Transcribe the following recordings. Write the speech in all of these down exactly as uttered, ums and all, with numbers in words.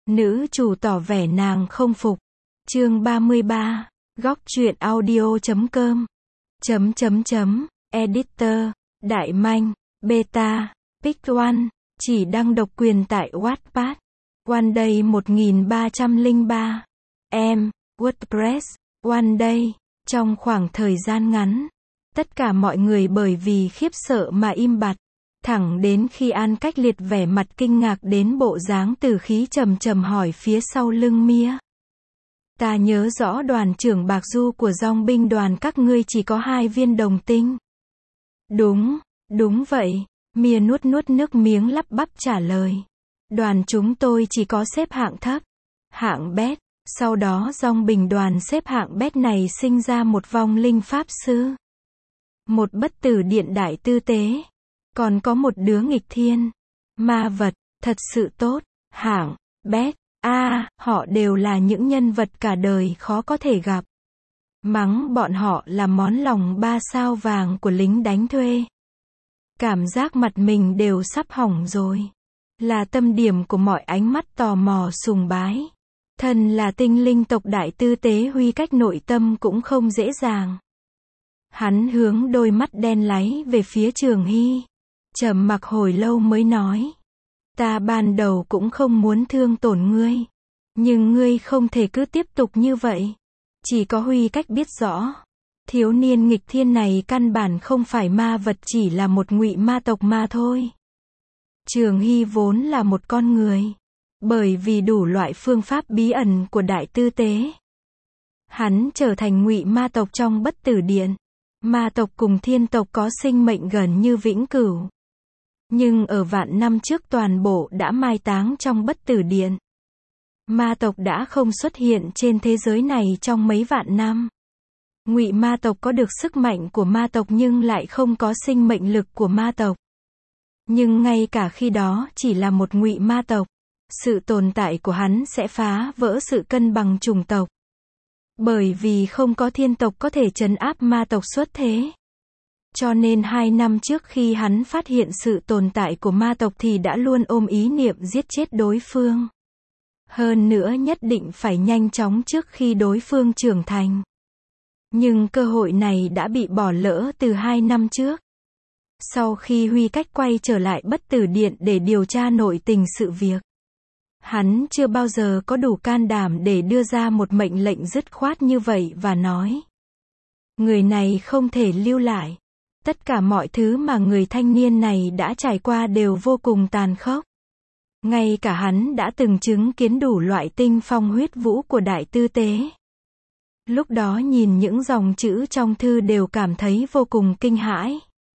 Nữ chủ tỏ vẻ nàng không phục. Chương ba mươi ba. Góc truyện audio chấm com. Chấm chấm chấm. Editor. Đại Manh. Beta. Pick One. Chỉ đăng độc quyền tại Wattpad. One Day một nghìn ba trăm lẻ ba. Em. WordPress. One Day. Trong khoảng thời gian ngắn, tất cả mọi người bởi vì khiếp sợ mà im bặt. Thẳng đến khi An Cách Liệt vẻ mặt kinh ngạc đến bộ dáng từ khí trầm trầm hỏi phía sau lưng Mia. Ta nhớ rõ đoàn trưởng Bạc Du của dòng binh đoàn các ngươi chỉ có hai viên đồng tinh. Đúng, đúng vậy. Mia nuốt nuốt nước miếng lắp bắp trả lời. Đoàn chúng tôi chỉ có xếp hạng thấp. Hạng bét. Sau đó dòng binh đoàn xếp hạng bét này sinh ra một vong linh pháp sư. Một bất tử điện đại tư tế. Còn có một đứa nghịch thiên. Ma vật, thật sự tốt. Hạng, bét, a à, họ đều là những nhân vật cả đời khó có thể gặp. Mắng bọn họ là món lòng ba sao vàng của lính đánh thuê. Cảm giác mặt mình đều sắp hỏng rồi. Là tâm điểm của mọi ánh mắt tò mò sùng bái. Thần là tinh linh tộc đại tư tế Huy Cách nội tâm cũng không dễ dàng. Hắn hướng đôi mắt đen láy về phía Trường Hy. Trầm mặc hồi lâu mới nói. Ta ban đầu cũng không muốn thương tổn ngươi. Nhưng ngươi không thể cứ tiếp tục như vậy. Chỉ có Huy Cách biết rõ. Thiếu niên nghịch thiên này căn bản không phải ma vật, chỉ là một ngụy ma tộc mà thôi. Trường Hy vốn là một con người. Bởi vì đủ loại phương pháp bí ẩn của đại tư tế, hắn trở thành ngụy ma tộc trong bất tử điện. Ma tộc cùng thiên tộc có sinh mệnh gần như vĩnh cửu. Nhưng ở vạn năm trước toàn bộ đã mai táng trong bất tử điện. Ma tộc đã không xuất hiện trên thế giới này trong mấy vạn năm. Ngụy ma tộc có được sức mạnh của ma tộc nhưng lại không có sinh mệnh lực của ma tộc. Nhưng ngay cả khi đó chỉ là một ngụy ma tộc, sự tồn tại của hắn sẽ phá vỡ sự cân bằng chủng tộc. Bởi vì không có thiên tộc có thể trấn áp ma tộc xuất thế. Cho nên hai năm trước khi hắn phát hiện sự tồn tại của ma tộc thì đã luôn ôm ý niệm giết chết đối phương. Hơn nữa nhất định phải nhanh chóng trước khi đối phương trưởng thành. Nhưng cơ hội này đã bị bỏ lỡ từ hai năm trước. Sau khi Huy Cách quay trở lại bất tử điện để điều tra nội tình sự việc, hắn chưa bao giờ có đủ can đảm để đưa ra một mệnh lệnh dứt khoát như vậy và nói. Người này không thể lưu lại. Tất cả mọi thứ mà người thanh niên này đã trải qua đều vô cùng tàn khốc. Ngay cả hắn đã từng chứng kiến đủ loại tinh phong huyết vũ của đại tư tế. Lúc đó nhìn những dòng chữ trong thư đều cảm thấy vô cùng kinh hãi.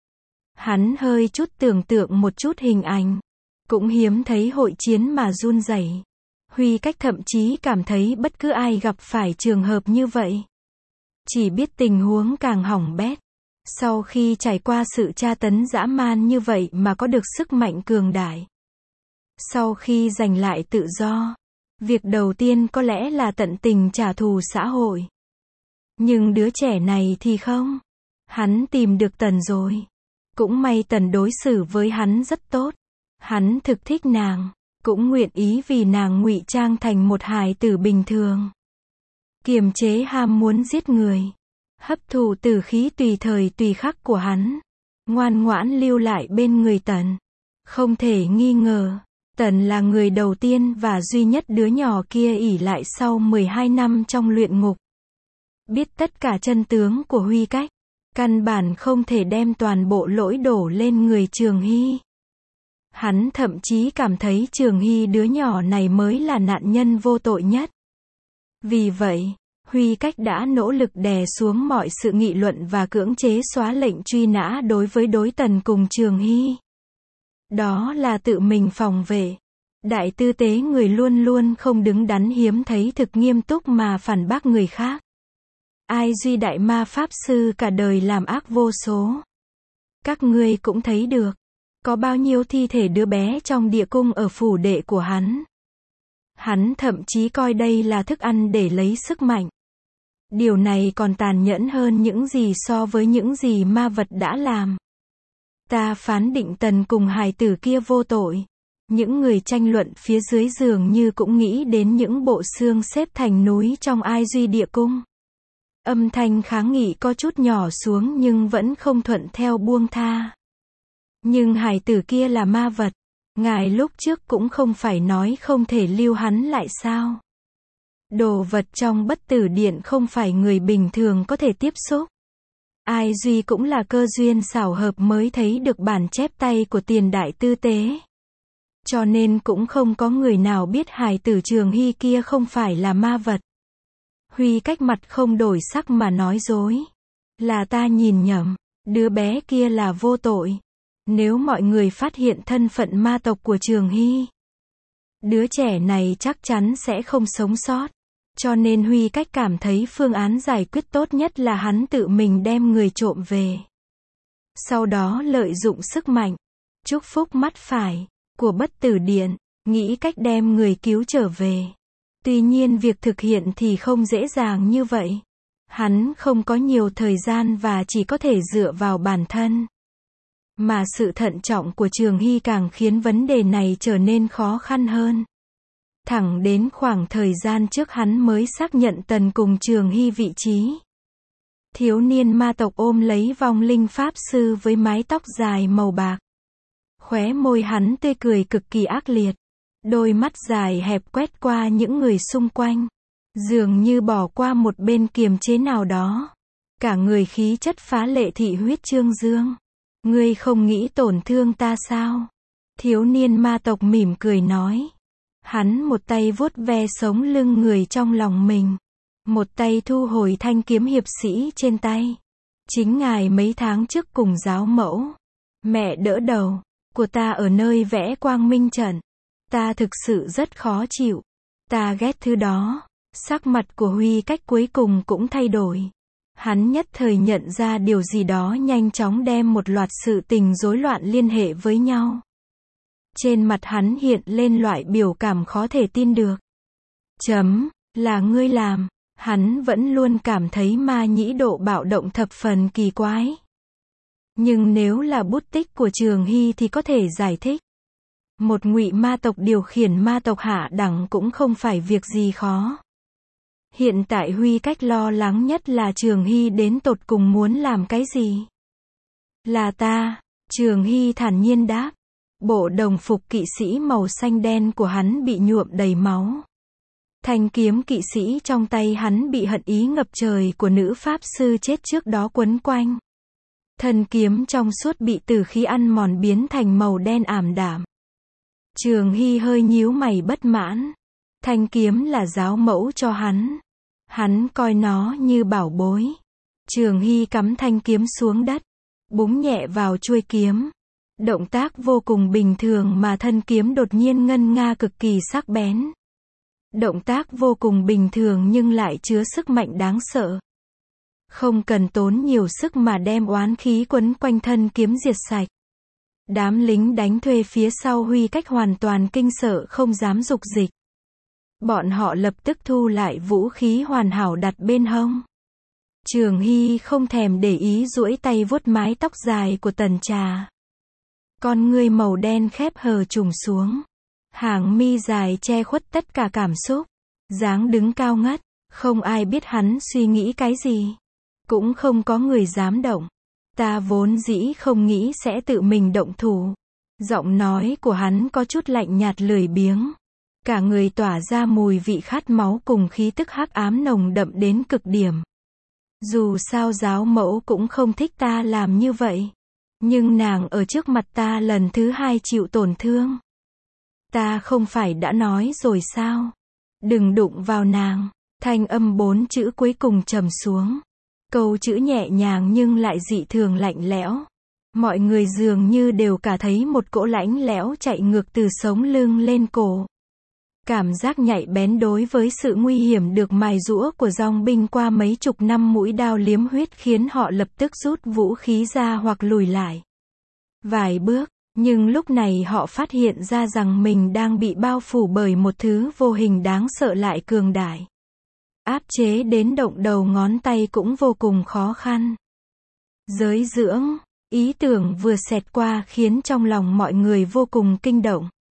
Hắn hơi chút tưởng tượng một chút hình ảnh. Cũng hiếm thấy hội chiến mà run rẩy. Huy Cách thậm chí cảm thấy bất cứ ai gặp phải trường hợp như vậy, chỉ biết tình huống càng hỏng bét. Sau khi trải qua sự tra tấn dã man như vậy mà có được sức mạnh cường đại. Sau khi giành lại tự do, việc đầu tiên có lẽ là tận tình trả thù xã hội. Nhưng đứa trẻ này thì không. Hắn tìm được Tần rồi. Cũng may Tần đối xử với hắn rất tốt. Hắn thực thích nàng, cũng nguyện ý vì nàng ngụy trang thành một hài tử bình thường. Kiềm chế ham muốn giết người. Hấp thụ tử khí tùy thời tùy khắc của hắn. Ngoan ngoãn lưu lại bên người Tần. Không thể nghi ngờ, Tần là người đầu tiên và duy nhất đứa nhỏ kia ỷ lại sau mười hai năm trong luyện ngục. Biết tất cả chân tướng của Huy Cách, căn bản không thể đem toàn bộ lỗi đổ lên người Trường Hy. Hắn thậm chí cảm thấy Trường Hy đứa nhỏ này mới là nạn nhân vô tội nhất. Vì vậy, Huy Cách đã nỗ lực đè xuống mọi sự nghị luận và cưỡng chế xóa lệnh truy nã đối với đối Tần cùng Trường Hy. Đó là tự mình phòng vệ. Đại tư tế người luôn luôn không đứng đắn hiếm thấy thực nghiêm túc mà phản bác người khác. Ai duy đại ma pháp sư cả đời làm ác vô số. Các ngươi cũng thấy được. Có bao nhiêu thi thể đứa bé trong địa cung ở phủ đệ của hắn. Hắn thậm chí coi đây là thức ăn để lấy sức mạnh. Điều này còn tàn nhẫn hơn những gì so với những gì ma vật đã làm. Ta phán định Tần cùng hài tử kia vô tội. Những người tranh luận phía dưới dường như cũng nghĩ đến những bộ xương xếp thành núi trong Ai Duy Địa Cung. Âm thanh kháng nghị có chút nhỏ xuống nhưng vẫn không thuận theo buông tha. Nhưng hài tử kia là ma vật. Ngài lúc trước cũng không phải nói không thể lưu hắn lại sao? Đồ vật trong Bất Tử Điện không phải người bình thường có thể tiếp xúc. Ai Duy cũng là cơ duyên xảo hợp mới thấy được bản chép tay của Tiền Đại Tư Tế. Cho nên cũng không có người nào biết hài tử Trường Hy kia không phải là ma vật. Huy Cách mặt không đổi sắc mà nói dối. Là ta nhìn nhầm, đứa bé kia là vô tội. Nếu mọi người phát hiện thân phận ma tộc của Trường Hy, đứa trẻ này chắc chắn sẽ không sống sót. Cho nên Huy Cách cảm thấy phương án giải quyết tốt nhất là hắn tự mình đem người trộm về. Sau đó lợi dụng sức mạnh, chúc phúc mắt phải của Bất Tử Điện, nghĩ cách đem người cứu trở về. Tuy nhiên việc thực hiện thì không dễ dàng như vậy. Hắn không có nhiều thời gian và chỉ có thể dựa vào bản thân. Mà sự thận trọng của Trường Hy càng khiến vấn đề này trở nên khó khăn hơn. Thẳng đến khoảng thời gian trước hắn mới xác nhận Tần cùng Trường Hy vị trí. Thiếu niên ma tộc ôm lấy vong linh pháp sư với mái tóc dài màu bạc. Khóe môi hắn tươi cười cực kỳ ác liệt. Đôi mắt dài hẹp quét qua những người xung quanh. Dường như bỏ qua một bên kiềm chế nào đó. Cả người khí chất phá lệ thị huyết trương dương. Ngươi không nghĩ tổn thương ta sao? Thiếu niên ma tộc mỉm cười nói. Hắn một tay vuốt ve sống lưng người trong lòng mình. Một tay thu hồi thanh kiếm hiệp sĩ trên tay. Chính ngài mấy tháng trước cùng giáo mẫu. Mẹ đỡ đầu của ta ở nơi vẽ quang minh trận. Ta thực sự rất khó chịu. Ta ghét thứ đó. Sắc mặt của Huy Cách cuối cùng cũng thay đổi. Hắn nhất thời nhận ra điều gì đó nhanh chóng đem một loạt sự tình rối loạn liên hệ với nhau. Trên mặt hắn hiện lên loại biểu cảm khó thể tin được. Chấm, là ngươi làm. Hắn vẫn luôn cảm thấy ma nhĩ độ bạo động thập phần kỳ quái. Nhưng nếu là bút tích của Trường Hy thì có thể giải thích. Một ngụy ma tộc điều khiển ma tộc hạ đẳng cũng không phải việc gì khó. Hiện tại Huy Cách lo lắng nhất là Trường Hy đến tột cùng muốn làm cái gì. Là ta, Trường Hy thản nhiên đáp. Bộ đồng phục kỵ sĩ màu xanh đen của hắn bị nhuộm đầy máu. Thanh kiếm kỵ sĩ trong tay hắn bị hận ý ngập trời của nữ pháp sư chết trước đó quấn quanh. Thân kiếm trong suốt bị tử khí ăn mòn biến thành màu đen ảm đạm. Trường Hy hơi nhíu mày bất mãn. Thanh kiếm là giáo mẫu cho hắn. Hắn coi nó như bảo bối. Trường Hy cắm thanh kiếm xuống đất. Búng nhẹ vào chuôi kiếm. Động tác vô cùng bình thường mà thân kiếm đột nhiên ngân nga cực kỳ sắc bén. Động tác vô cùng bình thường nhưng lại chứa sức mạnh đáng sợ. Không cần tốn nhiều sức mà đem oán khí quấn quanh thân kiếm diệt sạch. Đám lính đánh thuê phía sau Huy Cách hoàn toàn kinh sợ không dám dục dịch. Bọn họ lập tức thu lại vũ khí hoàn hảo đặt bên hông. Trường Hy không thèm để ý duỗi tay vuốt mái tóc dài của Tần Trà. Con ngươi màu đen khép hờ trùng xuống. Hàng mi dài che khuất tất cả cảm xúc. Dáng đứng cao ngất. Không ai biết hắn suy nghĩ cái gì. Cũng không có người dám động. Ta vốn dĩ không nghĩ sẽ tự mình động thủ. Giọng nói của hắn có chút lạnh nhạt lười biếng. Cả người tỏa ra mùi vị khát máu cùng khí tức hắc ám nồng đậm đến cực điểm. Dù sao giáo mẫu cũng không thích ta làm như vậy. Nhưng nàng ở trước mặt ta lần thứ hai chịu tổn thương. Ta không phải đã nói rồi sao? Đừng đụng vào nàng. Thanh âm bốn chữ cuối cùng trầm xuống. Câu chữ nhẹ nhàng nhưng lại dị thường lạnh lẽo. Mọi người dường như đều cả thấy một cỗ lãnh lẽo chạy ngược từ sống lưng lên cổ. Cảm giác nhạy bén đối với sự nguy hiểm được mài giũa của dòng binh qua mấy chục năm mũi đao liếm huyết khiến họ lập tức rút vũ khí ra hoặc lùi lại vài bước, nhưng lúc này họ phát hiện ra rằng mình đang bị bao phủ bởi một thứ vô hình đáng sợ lại cường đại. Áp chế đến động đầu ngón tay cũng vô cùng khó khăn. Giới dưỡng, ý tưởng vừa xẹt qua khiến trong lòng mọi người vô cùng kinh động.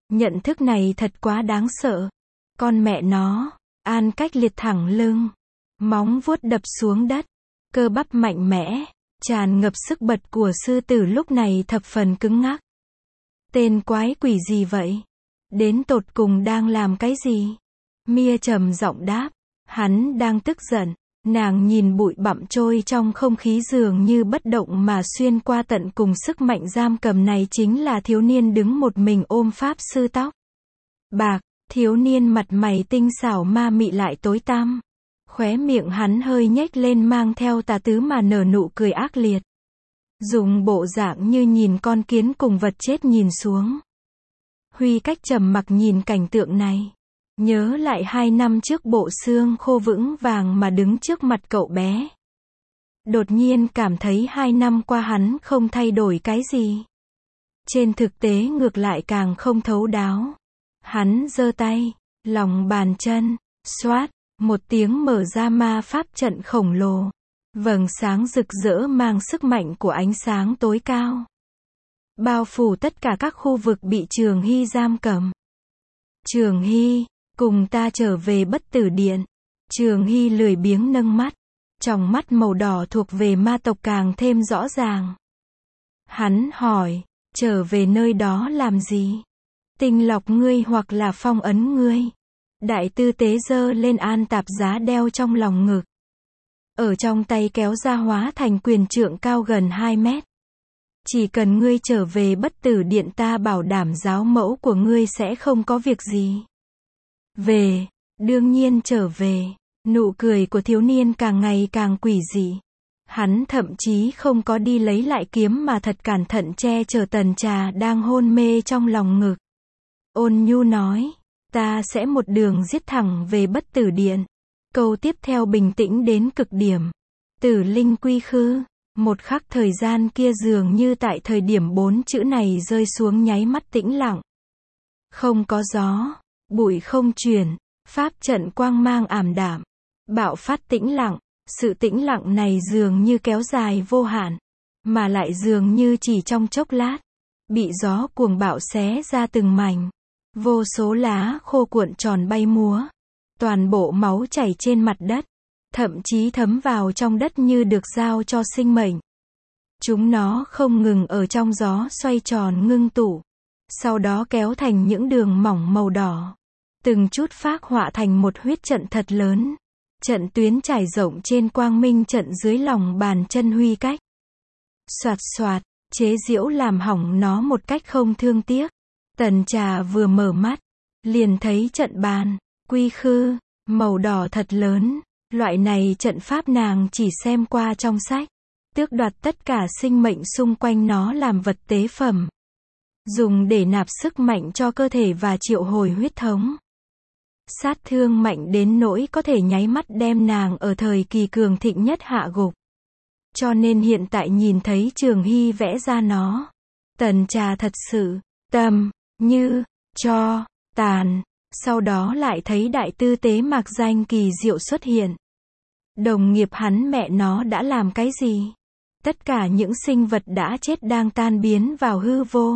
Nhận thức này thật quá đáng sợ. Con mẹ nó, An Cách liệt thẳng lưng, móng vuốt đập xuống đất, cơ bắp mạnh mẽ, tràn ngập sức bật của sư tử lúc này thập phần cứng ngắc. Tên quái quỷ gì vậy? Đến tột cùng đang làm cái gì? Mia trầm giọng đáp, hắn đang tức giận. Nàng nhìn bụi bặm trôi trong không khí dường như bất động mà xuyên qua tận cùng sức mạnh giam cầm này chính là thiếu niên đứng một mình ôm pháp sư tóc bạc, thiếu niên mặt mày tinh xảo ma mị lại tối tăm. Khóe miệng hắn hơi nhếch lên mang theo tà tứ mà nở nụ cười ác liệt. Dùng bộ dạng như nhìn con kiến cùng vật chết nhìn xuống. Huy Cách trầm mặc nhìn cảnh tượng này. Nhớ lại hai năm trước bộ xương khô vững vàng mà đứng trước mặt cậu bé. Đột nhiên cảm thấy hai năm qua hắn không thay đổi cái gì. Trên thực tế ngược lại càng không thấu đáo. Hắn giơ tay, lòng bàn chân, xoát, một tiếng mở ra ma pháp trận khổng lồ. Vầng sáng rực rỡ mang sức mạnh của ánh sáng tối cao. Bao phủ tất cả các khu vực bị Trường Hy giam cầm. Trường Hy, cùng ta trở về Bất Tử Điện. Trường Hy lười biếng nâng mắt. Tròng mắt màu đỏ thuộc về ma tộc càng thêm rõ ràng. Hắn hỏi, trở về nơi đó làm gì? Tinh lọc ngươi hoặc là phong ấn ngươi? Đại tư tế giơ lên an tạp giá đeo trong lòng ngực. Ở trong tay kéo ra hóa thành quyền trượng cao gần hai mét. Chỉ cần ngươi trở về Bất Tử Điện ta bảo đảm giáo mẫu của ngươi sẽ không có việc gì. Về, đương nhiên trở về. Nụ cười của thiếu niên càng ngày càng quỷ dị. Hắn thậm chí không có đi lấy lại kiếm mà thật cẩn thận che chở Tần Trà đang hôn mê trong lòng ngực. Ôn nhu nói, ta sẽ một đường giết thẳng về Bất Tử Điện. Câu tiếp theo bình tĩnh đến cực điểm. Tử linh quy khư. Một khắc thời gian kia dường như tại thời điểm bốn chữ này rơi xuống nháy mắt tĩnh lặng. Không có gió, bụi không chuyển, pháp trận quang mang ảm đạm, bạo phát tĩnh lặng. Sự tĩnh lặng này dường như kéo dài vô hạn, mà lại dường như chỉ trong chốc lát, bị gió cuồng bạo xé ra từng mảnh. Vô số lá khô cuộn tròn bay múa, toàn bộ máu chảy trên mặt đất, thậm chí thấm vào trong đất như được giao cho sinh mệnh. Chúng nó không ngừng ở trong gió xoay tròn ngưng tụ, sau đó kéo thành những đường mỏng màu đỏ, từng chút phác họa thành một huyết trận thật lớn. Trận tuyến trải rộng trên quang minh trận dưới lòng bàn chân Huy Cách. Soạt soạt, chế giễu làm hỏng nó một cách không thương tiếc. Tần Trà vừa mở mắt, liền thấy trận bàn, quy khư, màu đỏ thật lớn. Loại này trận pháp nàng chỉ xem qua trong sách. Tước đoạt tất cả sinh mệnh xung quanh nó làm vật tế phẩm. Dùng để nạp sức mạnh cho cơ thể và triệu hồi huyết thống. Sát thương mạnh đến nỗi có thể nháy mắt đem nàng ở thời kỳ cường thịnh nhất hạ gục. Cho nên hiện tại nhìn thấy Trường Hy vẽ ra nó, Tần Trà thật sự, tâm, như, cho, tàn. Sau đó lại thấy đại tư tế mạc danh kỳ diệu xuất hiện. Đồng nghiệp hắn mẹ nó đã làm cái gì? Tất cả những sinh vật đã chết đang tan biến vào hư vô.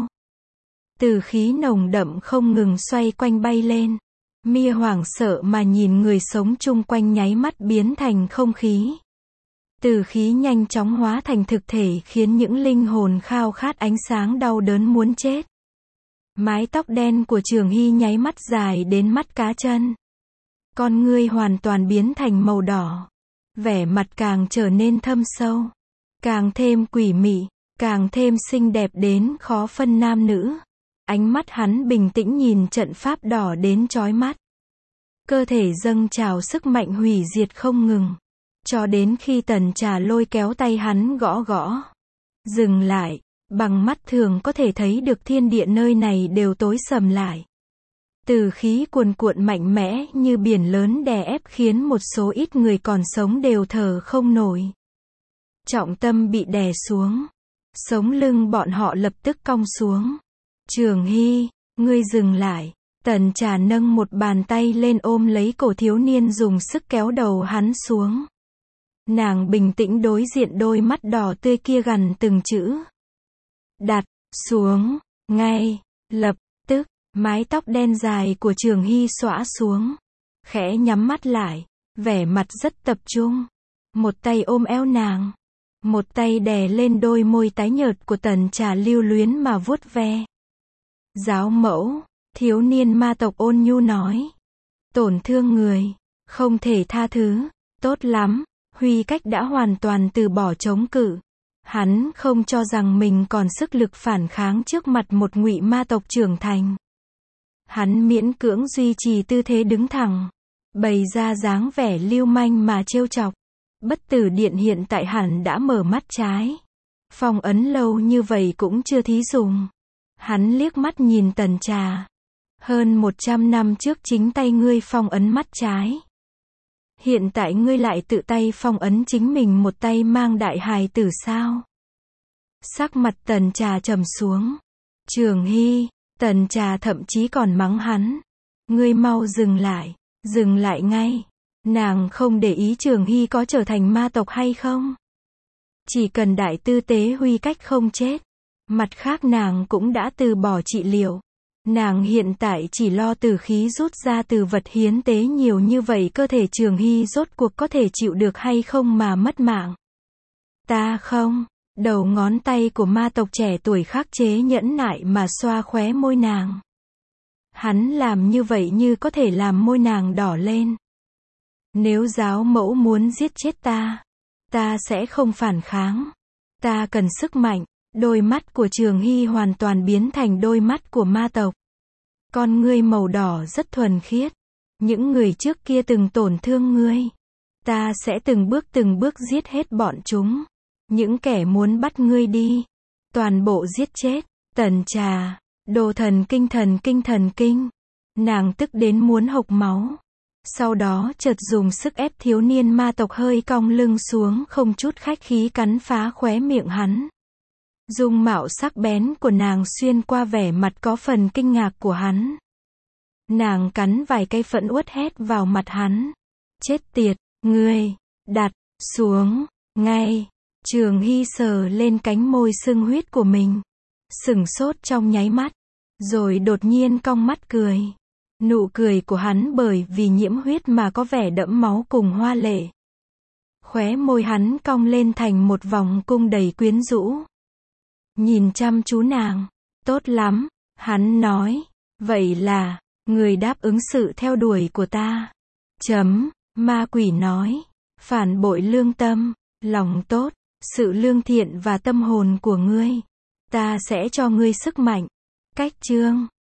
Từ khí nồng đậm không ngừng xoay quanh bay lên. Mia hoảng sợ mà nhìn người sống chung quanh nháy mắt biến thành không khí. Từ khí nhanh chóng hóa thành thực thể khiến những linh hồn khao khát ánh sáng đau đớn muốn chết. Mái tóc đen của Trường Hy nháy mắt dài đến mắt cá chân. Con ngươi hoàn toàn biến thành màu đỏ. Vẻ mặt càng trở nên thâm sâu. Càng thêm quỷ mị, càng thêm xinh đẹp đến khó phân nam nữ. Ánh mắt hắn bình tĩnh nhìn trận pháp đỏ đến chói mắt. Cơ thể dâng trào sức mạnh hủy diệt không ngừng. Cho đến khi Tần Trà lôi kéo tay hắn gõ gõ. Dừng lại, bằng mắt thường có thể thấy được thiên địa nơi này đều tối sầm lại. Từ khí cuồn cuộn mạnh mẽ như biển lớn đè ép khiến một số ít người còn sống đều thở không nổi. Trọng tâm bị đè xuống. Sống lưng bọn họ lập tức cong xuống. Trường Hy, ngươi dừng lại. Tần Trà nâng một bàn tay lên ôm lấy cổ thiếu niên dùng sức kéo đầu hắn xuống. Nàng bình tĩnh đối diện đôi mắt đỏ tươi kia gằn từng chữ. Đặt, xuống, ngay, lập tức, Mái tóc đen dài của Trường Hy xõa xuống. Khẽ nhắm mắt lại, vẻ mặt rất tập trung. Một tay ôm eo nàng. Một tay đè lên đôi môi tái nhợt của Tần Trà lưu luyến mà vuốt ve. Giáo mẫu, thiếu niên ma tộc ôn nhu nói. Tổn thương người, không thể tha thứ, tốt lắm. Huy Cách đã hoàn toàn từ bỏ chống cự. Hắn không cho rằng mình còn sức lực phản kháng trước mặt một ngụy ma tộc trưởng thành. Hắn miễn cưỡng duy trì tư thế đứng thẳng, bày ra dáng vẻ lưu manh mà trêu chọc. Bất tử điện hiện tại hẳn đã mở mắt trái. Phong ấn lâu như vậy cũng chưa thí dùng. Hắn liếc mắt nhìn Tần Trà. Hơn một trăm năm trước chính tay ngươi phong ấn mắt trái. Hiện tại ngươi lại tự tay phong ấn chính mình một tay mang đại hài tử sao? Sắc mặt Tần Trà trầm xuống. Trường Hy, Tần Trà thậm chí còn mắng hắn. Ngươi mau dừng lại, dừng lại ngay. Nàng không để ý Trường Hy có trở thành ma tộc hay không. Chỉ cần đại tư tế Huy Cách không chết. Mặt khác nàng cũng đã từ bỏ trị liệu. Nàng hiện tại chỉ lo tử khí rút ra từ vật hiến tế nhiều như vậy, cơ thể Trường Hy rốt cuộc có thể chịu được hay không mà mất mạng. Ta không. Đầu ngón tay của ma tộc trẻ tuổi khắc chế nhẫn nại mà xoa khóe môi nàng. Hắn làm như vậy như có thể làm môi nàng đỏ lên. Nếu giáo mẫu muốn giết chết ta, ta sẽ không phản kháng. Ta cần sức mạnh. Đôi mắt của Trường Hy hoàn toàn biến thành đôi mắt của ma tộc. Con ngươi màu đỏ rất thuần khiết. Những người trước kia từng tổn thương ngươi. Ta sẽ từng bước từng bước giết hết bọn chúng. Những kẻ muốn bắt ngươi đi. Toàn bộ giết chết. Tần Trà. Đồ thần kinh thần kinh thần kinh. Nàng tức đến muốn hộc máu. Sau đó chợt dùng sức ép thiếu niên ma tộc hơi cong lưng xuống, không chút khách khí cắn phá khóe miệng hắn. Dung mạo sắc bén của nàng xuyên qua vẻ mặt có phần kinh ngạc của hắn. Nàng cắn vài cây phẫn uất hét vào mặt hắn. Chết tiệt, ngươi, đặt, xuống, ngay. Trường Hy sờ lên cánh môi sưng huyết của mình. Sửng sốt trong nháy mắt. Rồi đột nhiên cong mắt cười. Nụ cười của hắn bởi vì nhiễm huyết mà có vẻ đẫm máu cùng hoa lệ. Khóe môi hắn cong lên thành một vòng cung đầy quyến rũ. Nhìn chăm chú nàng. Tốt lắm, hắn nói. Vậy là, người đáp ứng sự theo đuổi của ta. Chấm, ma quỷ nói. Phản bội lương tâm, lòng tốt, sự lương thiện và tâm hồn của ngươi. Ta sẽ cho ngươi sức mạnh. Cách chương.